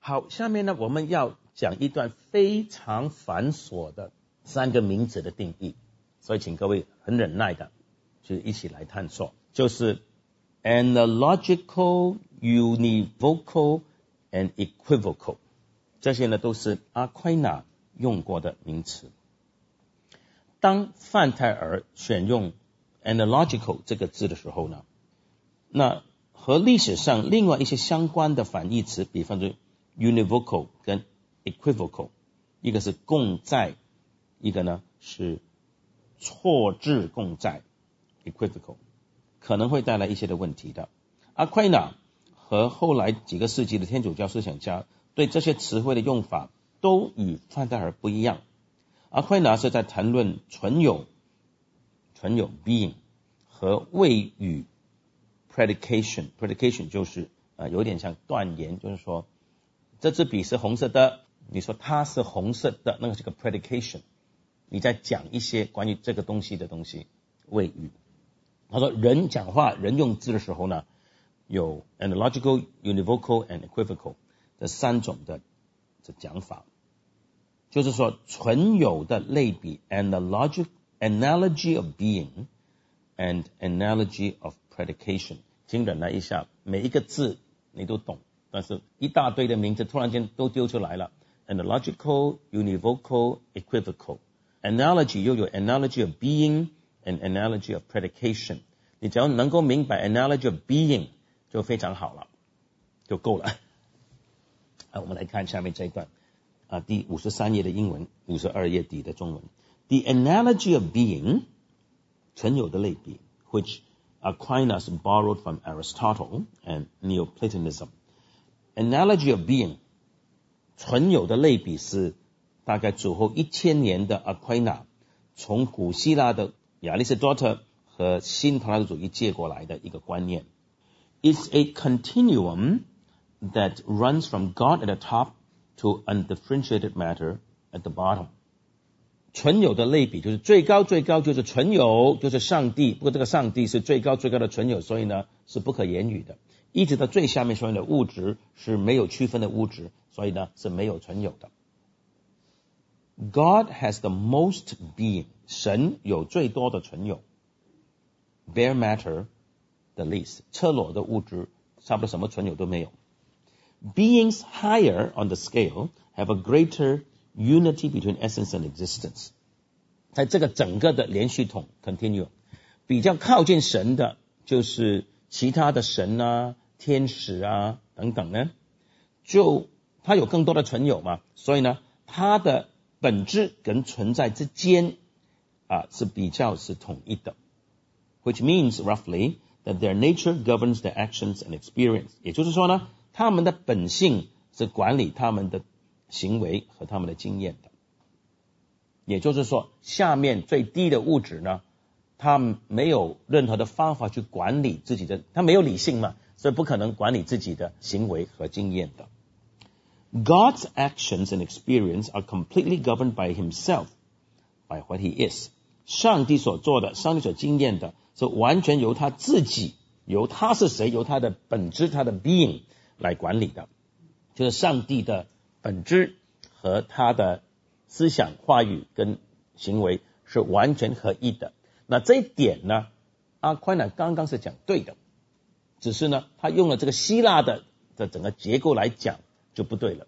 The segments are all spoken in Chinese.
好，下面呢我们要讲一段非常繁琐的3个名词的定义，所以请各位很忍耐的就一起来探索，就是 analogical, univocal and equivocal， 这些呢都是阿奎那用过的名词。当范泰尔选用 analogical 这个字的时候呢，那和历史上另外一些相关的反义词，比方说 univocal 跟 equivocal， 一个是共在，一个呢是错置共在 equivocal， 可能会带来一些的问题的。阿奎那和后来几个世纪的天主教思想家对这些词汇的用法都与范泰尔不一样。阿奎那是在谈论存有 being 和谓语 predication 就是有点像断言，就是说这支笔是红色的，你说它是红色的，那个是个 predication， 你在讲一些关于这个东西的东西，谓语。他说人讲话，人用字的时候呢，有 analogical, univocal and equivocal 这3种的讲法，就是说存有的类比 analogy of being and analogy of predication。 请忍耐一下，每一个字你都懂，但是一大堆的名字突然间都丢出来了， analogical, univocal, equivocal。 analogy 又有 analogy of being and analogy of predication， 你只要能够明白 analogy of being 就非常好了，就够了。我们来看下面这一段第53页的英文，52页底的中文。 The analogy of being 存有的类比 which Aquinas borrowed from Aristotle and Neoplatonism。 Analogy of being 存有的类比是大概主后1000年的 Aquina 从古希腊的亚里士多德和新柏拉图主义借过来的一个观念。 It's a continuum that runs from God at the top to undifferentiated matter at the bottom。 存有的类比就是最高就是存有，就是上帝，不过这个上帝是最高的存有，所以呢是不可言语的，一直到最下面所有的物质是没有区分的物质，所以呢是没有存有的。 God has the most being， 神有最多的存有， bare matter the least， 赤裸的物质差不多什么存有都没有。 Beings higher on the scale have a greater unity between essence and existence。 在这个整个的连续统 continuum， 比较靠近神的就是其他的神啊、天使啊等等呢，就它有更多的存有嘛，所以呢它的本质跟存在之间是比较是统一的， which means roughly that their nature governs their actions and experience。 也就是说呢，他们的本性是管理他们的行为和他们的经验的。也就是说，下面最低的物质呢，它没有任何的方法去管理自己的，它没有理性嘛，所以不可能管理自己的行为和经验的。God's actions and experience are completely governed by himself, by what he is。 上帝所做的，上帝所经验的，是完全由他自己，由他是谁，由他的本质，他的 being 来管理的，就是上帝的本质和他的思想、话语跟行为是完全合一的。那这一点呢，阿奎那刚刚是讲对的，只是呢他用了这个希腊的整个结构来讲就不对了。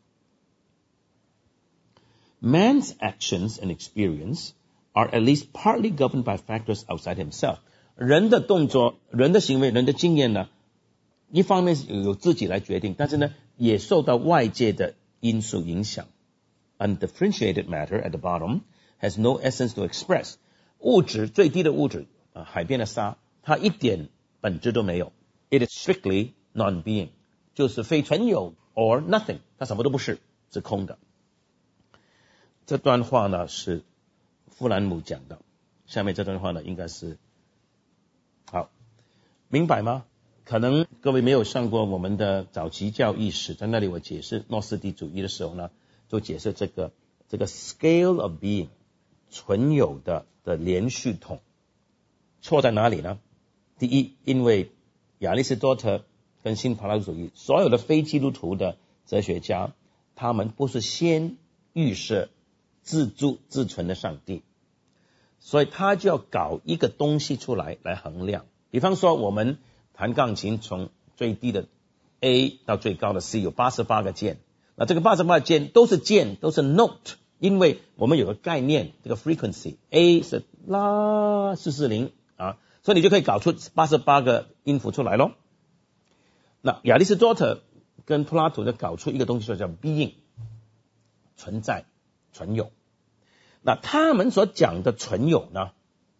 Man's actions and experience are at least partly governed by factors outside himself。 人的动作、人的行为、人的经验呢，一方面是由自己来决定，但是呢也受到外界的因素影响。 Undifferentiated matter at the bottom has no essence to express。 物质最低的物质海边的沙，它一点本质都没有。 It is strictly non-being， 就是非存有 or nothing， 它什么都不是，是空的。这段话呢是富兰姆讲的，下面这段话呢应该是好，明白吗？可能各位没有上过我们的早期教义史，在那里我解释诺斯底主义的时候呢，就解释这个 scale of being 存有的连续统错在哪里呢？第一，因为亚里士多德跟新柏拉图主义所有的非基督徒的哲学家，他们不是先预设自助自存的上帝，所以他就要搞一个东西出来衡量。比方说我们弹钢琴，从最低的 A 到最高的 C 有88个键，那这个88个键都是键，都是 note， 因为我们有个概念，这个 frequency A 是拉440啊，所以你就可以搞出88个音符出来咯。那亚里士多德跟柏拉图就搞出一个东西叫 being， 存在存有。那他们所讲的存有呢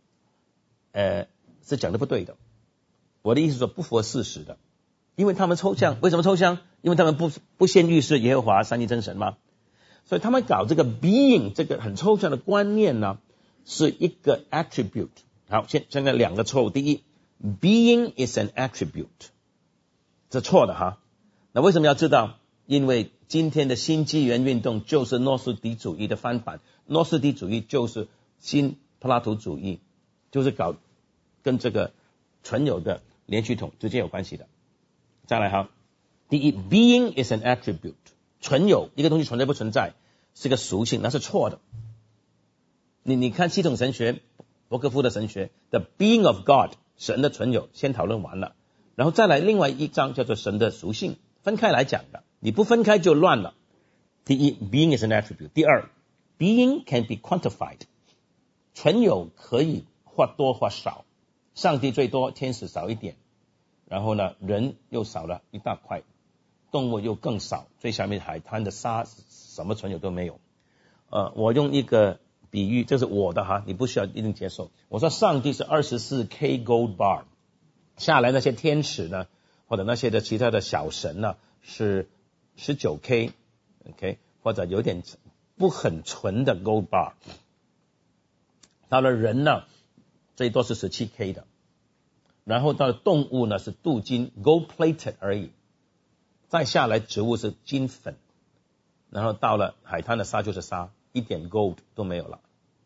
是讲的不对的，我的意思是说不符合事实的，因为他们抽象。为什么抽象？因为他们不先预示耶和华三一真神嘛，所以他们搞这个 being 这个很抽象的观念呢，是一个 attribute。 好，现在两个错误。第一， being is an attribute， 这错的哈。那为什么要知道？因为今天的新纪元运动就是诺斯底主义的翻版，诺斯底主义就是新柏拉图主义，就是搞跟这个存有的连续统直接有关系的。再来哈，第一， being is an attribute， 存有一个东西存在不存在是个属性，那是错的。你看系统神学，伯克夫的神学 The being of God， 神的存有先讨论完了，然后再来另外一章叫做神的属性，分开来讲的，你不分开就乱了。第一， being is an attribute。 第二， being can be quantified， 存有可以或多或少，上帝最多，天使少一点，然后呢人又少了一大块，动物又更少，最下面海滩的沙什么存有都没有。我用一个比喻，这是我的哈，你不需要一定接受。我说上帝是 24K gold bar， 下来那些天使呢，或者那些的其他的小神呢是 19K OK， 或者有点不很纯的 gold bar。 到了人呢最多是 17K 的，然后到了动物呢是镀金 gold plated 而已，再下来植物是金粉，然后到了海滩的沙就是沙，一点 gold 都没有了。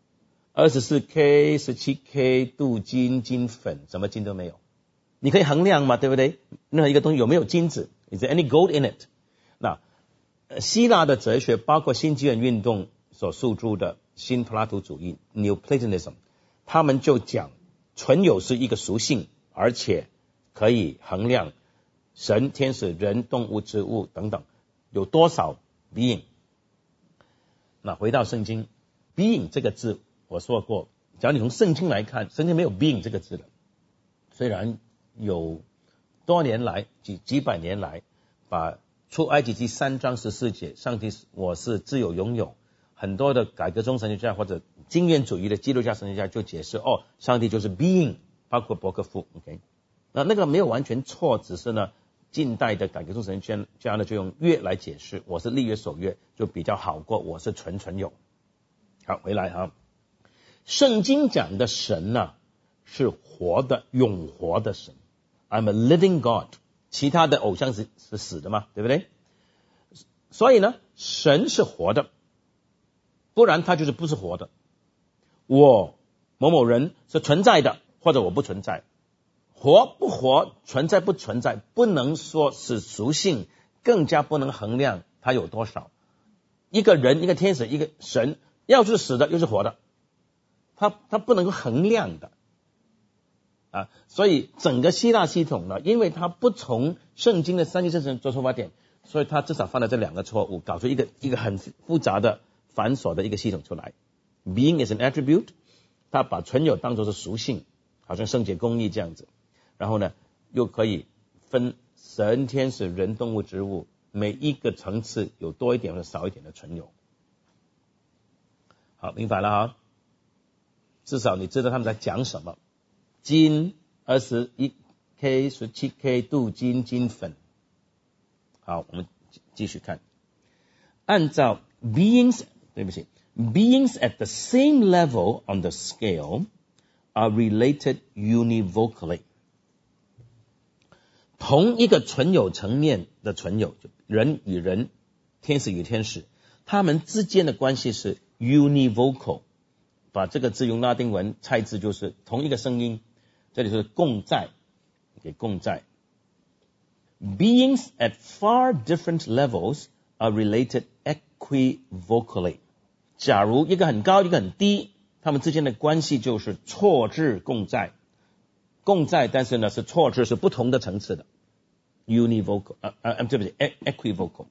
24K 17K 镀金金粉，什么金都没有。你可以衡量嘛，对不对？任何一个东西有没有金子， Is there any gold in it？ 那希腊的哲学包括新纪元运动所诉诸的新柏拉图主义 Neoplatonism， 他们就讲存有是一个属性，而且可以衡量神、天使、人、动物、植物等等有多少 being。 那回到圣经， being 这个字我说过，只要你从圣经来看，圣经没有 being 这个字的。虽然有多年来几百年来把出埃及记3章14节上帝我是自有拥有，很多的改革中神学家或者经验主义的基督教神学家就解释上帝就是 being， 包括伯克夫 OK， 那个没有完全错，只是呢近代的改革中神学家呢就用约来解释，我是立约守约就比较好过我是纯有。好，回来哈，圣经讲的神呢是活的永活的神， I'm a living God， 其他的偶像是死的嘛，对不对？所以呢神是活的，不然他就是不是活的。我某某人是存在的，或者我不存在，活不活，存在不存在，不能说是属性，更加不能衡量它有多少。一个人，一个天使，一个神，要是死的又是活的，它不能够衡量的啊。所以整个希腊系统呢，因为它不从圣经的三一真神做出发点，所以它至少犯了这两个错误，搞出一个很复杂的繁琐的一个系统出来。 Being is an attribute， 它把存有当作是属性，好像圣洁公义这样子，然后呢又可以分神、天使、人、动物、植物，每一个层次有多一点或者少一点的存有。好，明白了哈，至少你知道他们在讲什么。金 21K 17K 镀金金粉。好，我们继续看，按照 beings at the same level on the scale are related univocally。 同一个存有层面的存有，就人与人，天使与天使，他们之间的关系是 univocal， 把这个字用拉丁文拆字就是同一个声音，这里是共在，给共在。 Beings at far different levels are related equivocally. 假如一个很高一个很低，他们之间的关系就是错置共在。共在，但是呢是错置，是不同的层次的。Univocal, 对不起 equivocal.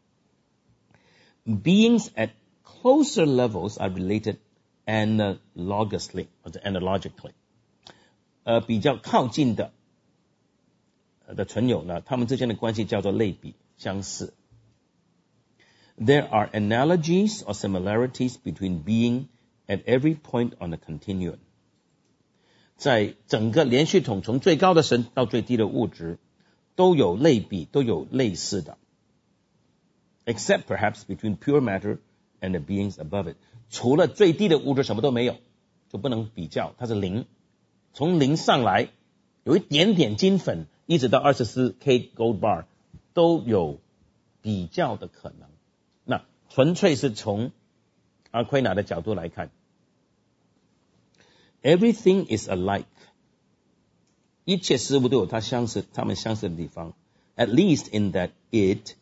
Beings at closer levels are related analogously, 或者 analogically. 比较靠近的存有呢，他们之间的关系叫做类比，相似。There are analogies or similarities between being at every point on the continuum. 在整个连续统，从最高的神到最低的物质，都有类比，都有类似的。Except perhaps between pure matter and the beings above it. 除了最低的物质什么都没有，就不能比较，它是零。从零上来，有一点点金粉，一直到 24K gold bar 都有比较的可能。那纯粹是从阿奎那的角度来看， Everything is alike. 一切事物都有它们相似的地方。At least in that it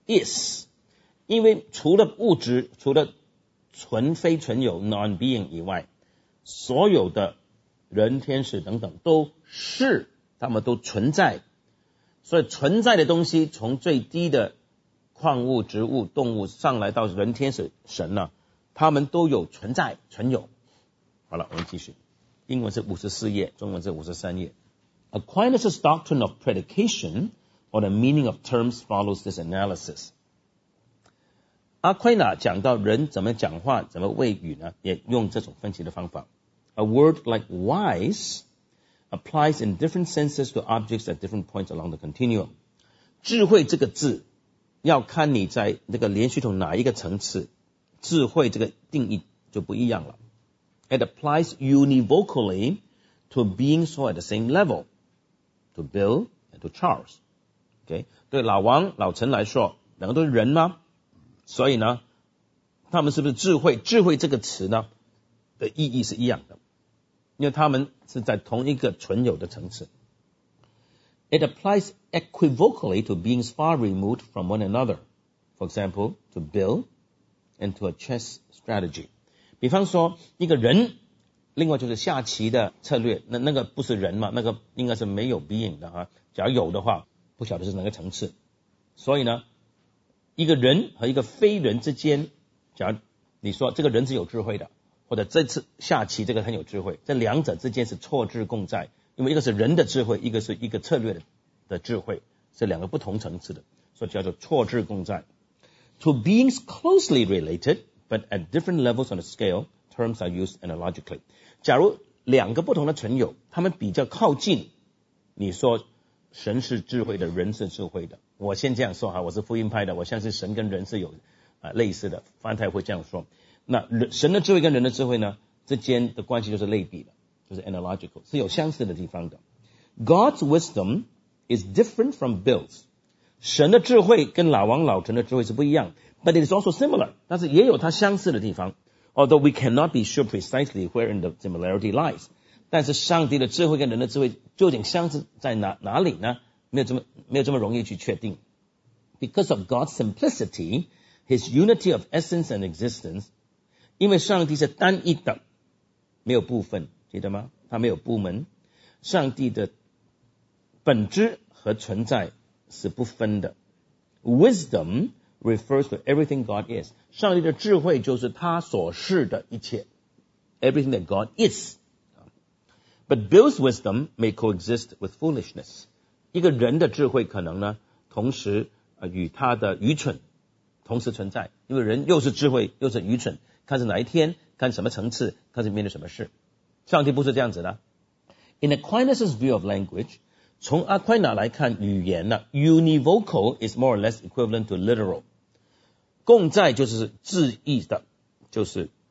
is. 因为除了物质，除了纯非纯有 non-being 以外，所有的人、天使等等都是，他们都存在。所以存在的东西，从最低的矿物、植物、动物上来到人、天使、神呢，他们都有存在、存有。好了，我们继续。英文是54页，中文是53页。Aquinas' doctrine of predication, or the meaning of terms, follows this analysis. 阿奎那讲到人怎么讲话，怎么谓语呢，也用这种分析的方法。A word like wise applies in different senses to objects at different points along the continuum. 智慧这个字，要看你在这个连续统哪一个层次，智慧这个定义就不一样了。It applies univocally to beings who are at the same level, to Bill and to Charles. Okay? 对老王、老陈来说，两个都是人吗？所以呢，他们是不是智慧？智慧这个词呢的意义是一样的，因为他们是在同一个存有的层次。It applies equivocally to beings far removed from one another. For example, to Bill and to a chess strategy. 比方说一个人，另外就是下棋的策略，那个不是人嘛，那个应该是没有 being 的啊。假如有的话，不晓得是哪个层次。所以呢，一个人和一个非人之间，假如你说这个人是有智慧的，或者这次下棋这个很有智慧，这两者之间是错置共在，因为一个是人的智慧，一个是一个策略的智慧，是两个不同层次的，所以叫做错置共在。To beings closely related, but at different levels on the scale, terms are used analogically. 假如两个不同的存有，他们比较靠近，你说神是智慧的，人是智慧的。我先这样说哈，我是福音派的，我相信神跟人是有类似的，范太会这样说。那神的智慧跟人的智慧呢之间的关系就是类比的，就是 analogical， 是有相似的地方的。God's wisdom is different from Bill's. 神的智慧跟老王老陈的智慧是不一样， but it is also similar. 但是也有它相似的地方。Although we cannot be sure precisely wherein the similarity lies. 但是上帝的智慧跟人的智慧究竟相似在哪里呢？没有这么容易去确定。Because of God's simplicity, His unity of essence and existence, 因为上帝是单一的，没有部分，记得吗？他没有部门。上帝的本质和存在是不分的。Wisdom refers to everything God is. 上帝的智慧就是他所是的一切。Everything that God is. But Bill's wisdom may coexist with foolishness. 一个人的智慧可能呢，同时与他的愚蠢同时存在，因为人又是智慧又是愚蠢，看是哪一天，看什么层次，看是面对什么事。上帝不是这样子的。In Aquinas' view of language, 从阿奎那来看语言呢 ，univocal is more or less equivalent to literal. 共在就是字义的，就是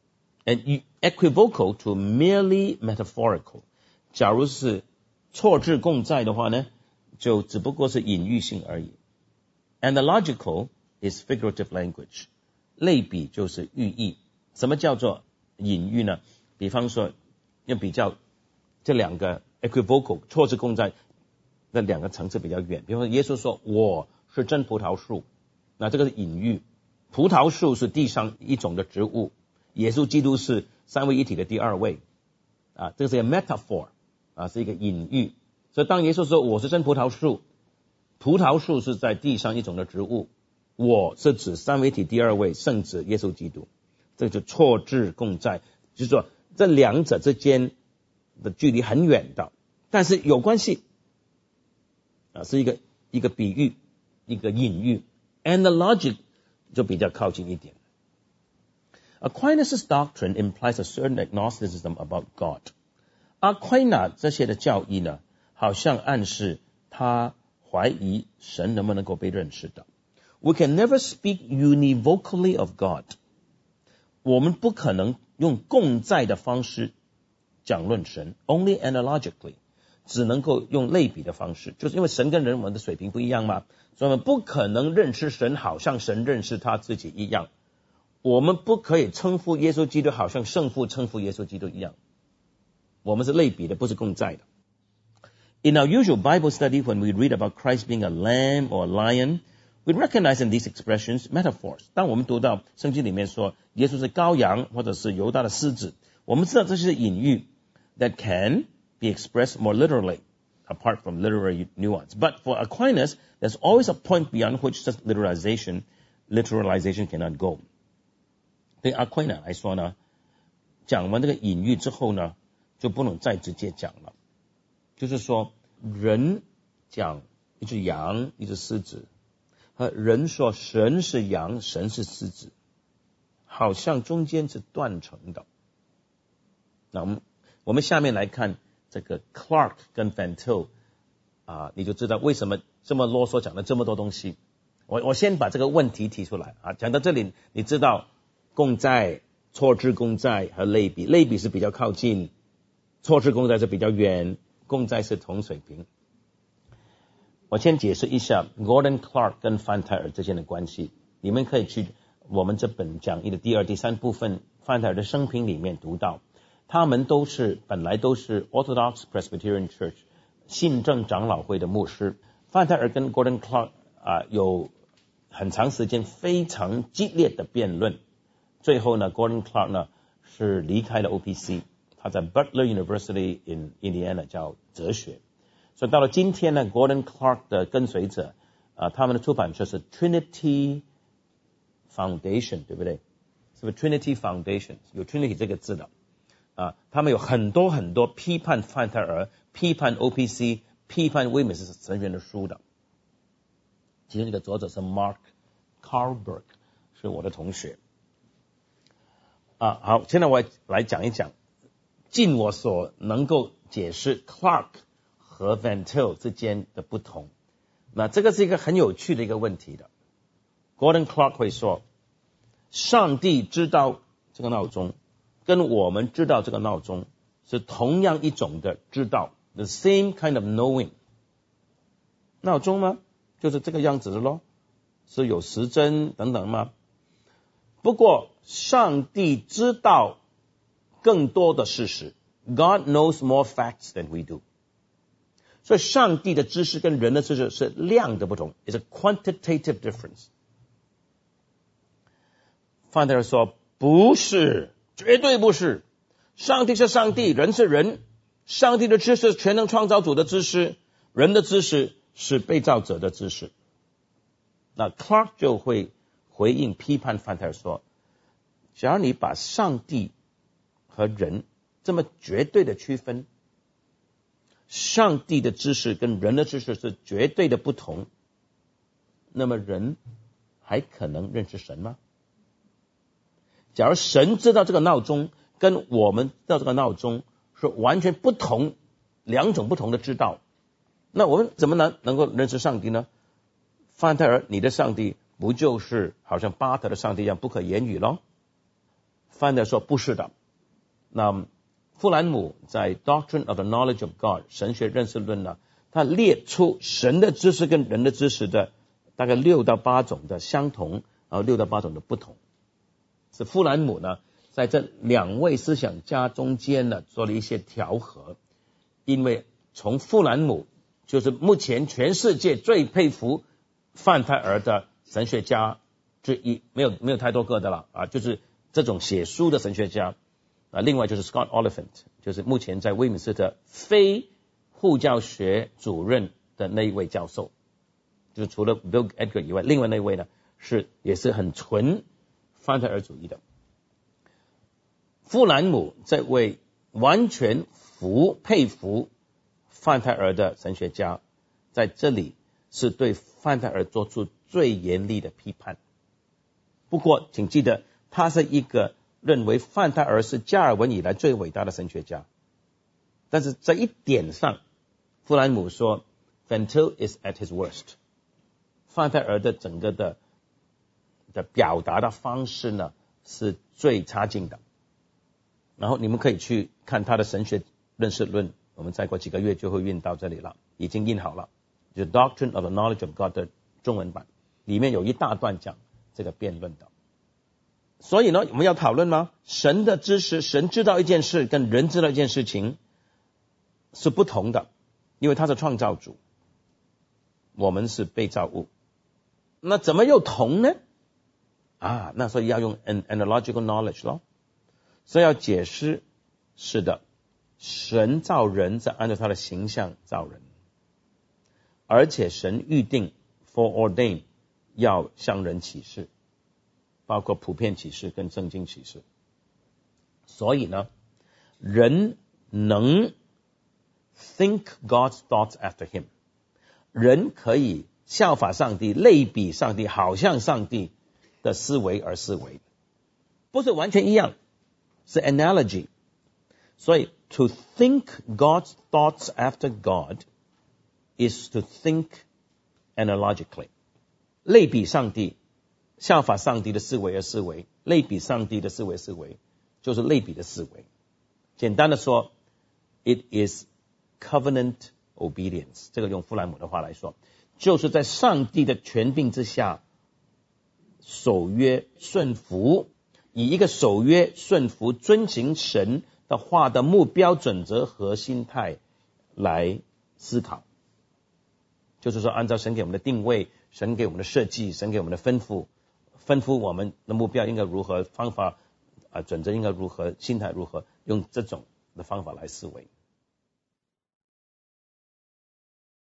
and equivocal to merely metaphorical. 假如是错置共在的话呢，就只不过是隐喻性而已。Analogical is figurative language. 类比就是寓意。什么叫做隐喻呢？比方说要比较这两个 equivocal 错置共在， 那两个层次比较远。比如说耶稣说我是真葡萄树，那这个是隐喻，葡萄树是地上一种的植物，耶稣基督是三位一体的第二位啊，这个是一个 metaphor 啊，是一个隐喻。所以当耶稣说我是真葡萄树，葡萄树是在地上一种的植物，我是指三位一体第二位圣子耶稣基督，这就错置共在，就是说这两者之间的距离很远的，但是有关系啊，是一个比喻，一个隐喻。Analogic 就比较靠近一点。Aquinas' doctrine implies a certain agnosticism about God. Aquinas 这些的教义呢，好像暗示他怀疑神能不能够被认识的。We can never speak univocally of God. 我们不可能用共在的方式讲论神 ，only analogically， 只能够用类比的方式，就是因为神跟人我们的水平不一样嘛，所以我们不可能认识神好像神认识他自己一样，我们不可以称呼耶稣基督好像圣父称呼耶稣基督一样，我们是类比的，不是共在的。In our usual Bible study, when we read about Christ being a lamb or a lion, we recognize in these expressions metaphors. 当我们读到圣经里面说耶稣是羔羊或者是犹大的狮子，我们知道这是隐喻 that can be expressed more literally, apart from literary nuance. But for Aquinas, there's always a point beyond which such literalization cannot go. 对 Aquinas 来说呢，讲完这个隐喻之后呢，就不能再直接讲了。就是说，人讲一只羊，一只狮子，和人说神是羊，神是狮子，好像中间是断层的。那我们下面来看这个 Clark 跟 Van Til 啊，你就知道为什么这么啰嗦讲了这么多东西。我先把这个问题提出来啊，讲到这里，你知道共在、错置共在和类比，类比是比较靠近，错置共在是比较远。共在是同水平。我先解释一下 Gordon Clark 跟范泰尔之间的关系，你们可以去我们这本讲义的第2、第3部分范泰尔的生平里面读到，他们本来都是 Orthodox Presbyterian Church 信正长老会的牧师。范泰尔跟 Gordon Clark 有很长时间非常激烈的辩论，最后呢 Gordon Clark 呢是离开了 OPC，他在 Butler University in Indiana 教哲学，所以到了今天呢 Gordon Clark 的跟随者他们的出版社是 Trinity Foundation， 对不对？是不是 Trinity Foundation 有 Trinity 这个字的他们有很多很多批判范泰尔、批判 OPC、批判威美斯神学的书的，其中一个作者是 Mark Carlberg， 是我的同学好，现在我来讲一讲尽我所能够解释 Clark 和 Van Til 之间的不同。那这个是一个很有趣的一个问题的。Gordon Clark 会说，上帝知道这个闹钟跟我们知道这个闹钟是同样一种的知道 the same kind of knowing。 闹钟吗？就是这个样子的咯，是有时针等等吗？不过上帝知道更多的事实 God knows more facts than we do。 所以上帝的知识跟人的知识是量的不同， It's a quantitative difference。 范德尔说不是，绝对不是，上帝是上帝，人是人，上帝的知识是全能创造主的知识，人的知识是被造者的知识。那 Clark 就会回应批判范德尔说，假如你把上帝和人这么绝对的区分，上帝的知识跟人的知识是绝对的不同，那么人还可能认识神吗？假如神知道这个闹钟跟我们知道这个闹钟是完全不同，两种不同的知道，那我们怎么能够认识上帝呢？范泰尔，你的上帝不就是好像巴特的上帝一样不可言语咯？范泰尔说不是的。那富兰姆在 Doctrine of the Knowledge of God 神学认识论呢，他列出神的知识跟人的知识的大概6到8种的相同，6到8种的不同。是富兰姆呢在这两位思想家中间呢做了一些调和，因为从富兰姆就是目前全世界最佩服范泰尔的神学家之一，没有太多个的了啊，就是这种写书的神学家啊。另外就是 Scott Oliphant， 就是目前在威敏斯特非护教学主任的那一位教授，就是除了 Bill Edgar 以外，另外那一位呢也是很纯范泰尔主义的。富兰姆这位完全佩服范泰尔的神学家，在这里是对范泰尔做出最严厉的批判。不过请记得，他是一个认为范泰尔是加尔文以来最伟大的神学家，但是在一点上，富兰姆说 Van Til is at his worst。 范泰尔的整个的表达的方式呢是最差劲的。然后你们可以去看他的神学认识论，我们再过几个月就会运到这里了，已经印好了，就是 Doctrine of the Knowledge of God 的中文版，里面有一大段讲这个辩论的。所以呢，我们要讨论吗？神的知识，神知道一件事跟人知道一件事情是不同的，因为他是创造主，我们是被造物。那怎么又同呢？那所以要用 analogical knowledge 咯。所以要解释，是的，神造人是按照他的形象造人，而且神预定 foreordain 要向人启示，包括普遍启示跟圣经启示。所以呢，人能 think God's thoughts after him， 人可以效法上帝，类比上帝，好像上帝的思维而思维，不是完全一样，是 analogy。 所以 to think God's thoughts after God is to think analogically， 类比上帝，效法上帝的思维而思维，类比上帝的思维就是类比的思维。简单的说 it is covenant obedience， 这个用富兰姆的话来说，就是在上帝的权柄之下守约顺服，以一个守约顺服遵行神的话的目标准则和心态来思考。就是说按照神给我们的定位，神给我们的设计，神给我们的吩咐我们的目标应该如何，方法准则应该如何，心态如何，用这种的方法来思维。